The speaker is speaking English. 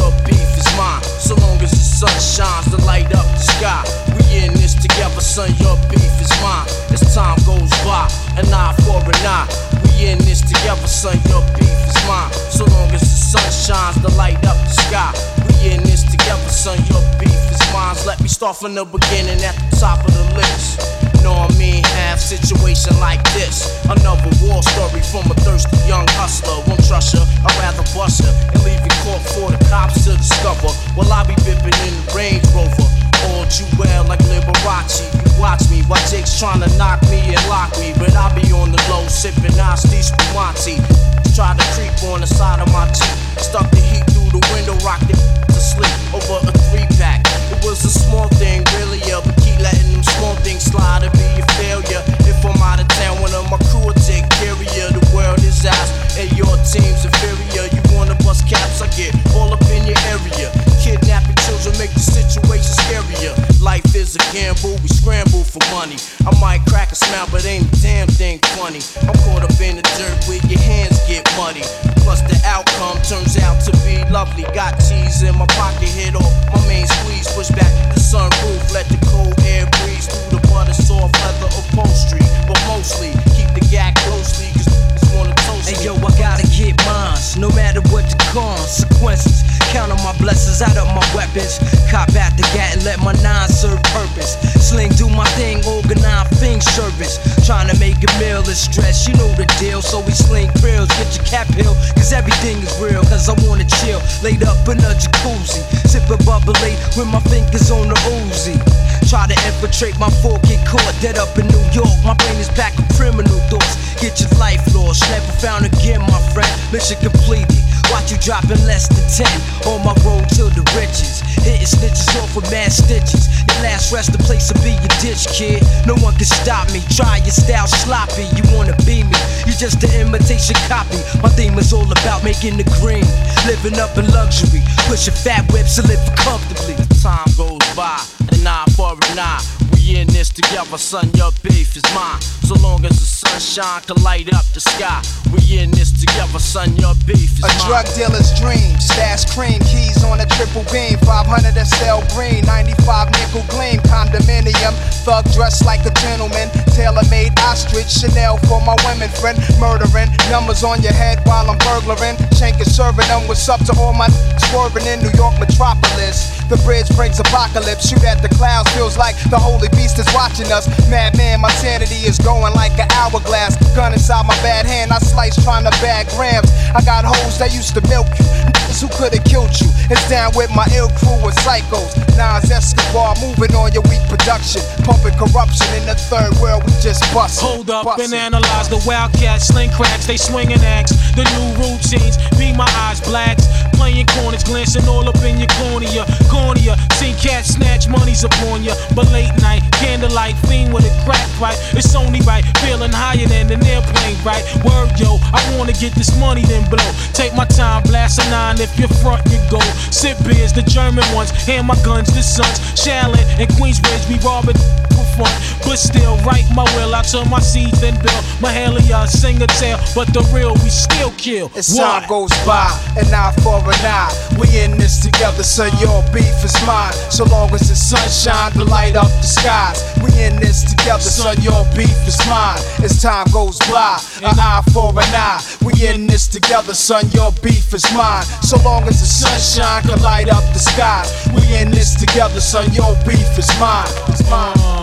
your beef is mine. So long as the sun shines to light up the sky, we in this together, son, your beef is mine. As time goes by, an eye for an eye, we in this together, son, your beef is mine. So long as the sun shines to light up the sky, we in this together, son, your beef is mine. Let me start from the beginning at the top of the list. Know what I mean? Half situation like this. Another war story from a thirsty young hustler. Won't trust her, I'd rather bust her and leave it caught for the cops to discover. Well, I be bipping in the Range Rover. All you well like Liberace. You watch me while Jake's trying to knock me and lock me, but I be on the low sipping Asti Spumante. Try to creep on the side of my Jeep. Stuck the heat through the window, rocked it to sleep over a 3-pack. It was a small thing, really, yeah, but keep letting them small things slide and be a failure. If I'm out of town, one of my crew will take care of you. The world is ours, and your team's inferior. You wanna bust caps, I get all up in your area. Kidnapping children make the situation scarier. Life is a gamble, we scramble for money. I might crack a smile, but ain't a damn thing funny. I'm caught up in the dirt where your hands get muddy. Plus the outcome turns out to be lovely. Got cheese in my pocket, hit off my main squeeze. Push back the sunroof, let the cold air breeze through the butter soft leather upholstery. But mostly, keep the gag closely, cause wanna toast me. Hey yo, I gotta get mines, no matter what the consequences. Count on my blessings, out of my weapons. Cop at the gat and let my nine serve purpose. Sling, do my thing, organize thing service. Trying to make a meal is stress, you know the deal. So we sling grills, get your cap hill, cause everything is real. Cause I wanna chill, laid up in a jacuzzi, sipping bubbly with my fingers on the Uzi. Try to infiltrate my fork, get caught dead up in New York. My brain is packed with criminal thoughts. Get your life lost, never found again, my friend. Mission completed. Watch you dropping less than 10 on my road to the riches. Hitting snitches off with mad stitches. Your last resting place will be your ditch, kid. No one can stop me. Try your style sloppy. You wanna be me? You just an imitation copy. My theme is all about making the green, living up in luxury, pushing fat whips and living comfortably. Time goes by, an eye for an eye. We in this together, son, your beef is mine. So long as the sunshine can light up the sky, we in this together, son, your beef is mine. A drug dealer's dream, stash cream, keys on a triple beam, 500 SL green, 95 nickel gleam, condominium, thug dressed like a gentleman, tailor-made ostrich, Chanel for my women friend, murdering, numbers on your head while I'm burglaring, shanking, serving them, what's up to all my swerving in New York metropolis. The bridge brings apocalypse, shoot at the clouds, feels like the holy beast is watching us. Madman, my sanity is going like an hourglass. Gun inside my bad hand, I slice trying to bag grams. I got hoes that used to milk you, niggas who could've killed you. It's down with my ill crew of psychos. Nas Escobar moving on your weak production, pumping corruption in the third world, we just bust. Hold up and analyze the wildcats, sling cracks, they swinging axe. The new routines, be my eyes blacks. Playing corners, glancing all up in your cornea. Seen cats snatch monies upon ya. But late night, candlelight, fiend with a crack pipe. It's only right, feeling higher than an airplane, right? Word, yo, I wanna get this money, then blow. Take my time, blast a 9, if you're front, you go. Sip beers, the German ones, hand my guns, the sons. Shaolin and Queensbridge, we robbing for fun. But still, write my will, I turn my seeds, then build. Mahalia, sing a tale, but the real, we still kill. As time goes by, an eye for an eye, we in this together, son, your beef is mine. So long as the sunshine to light up the skies, we in this together, son, your beef is mine. As time goes by, an eye for an eye, we in this together, son, your beef is mine. So long as the sunshine can light up the skies, we in this together, son, your beef is mine. It's mine.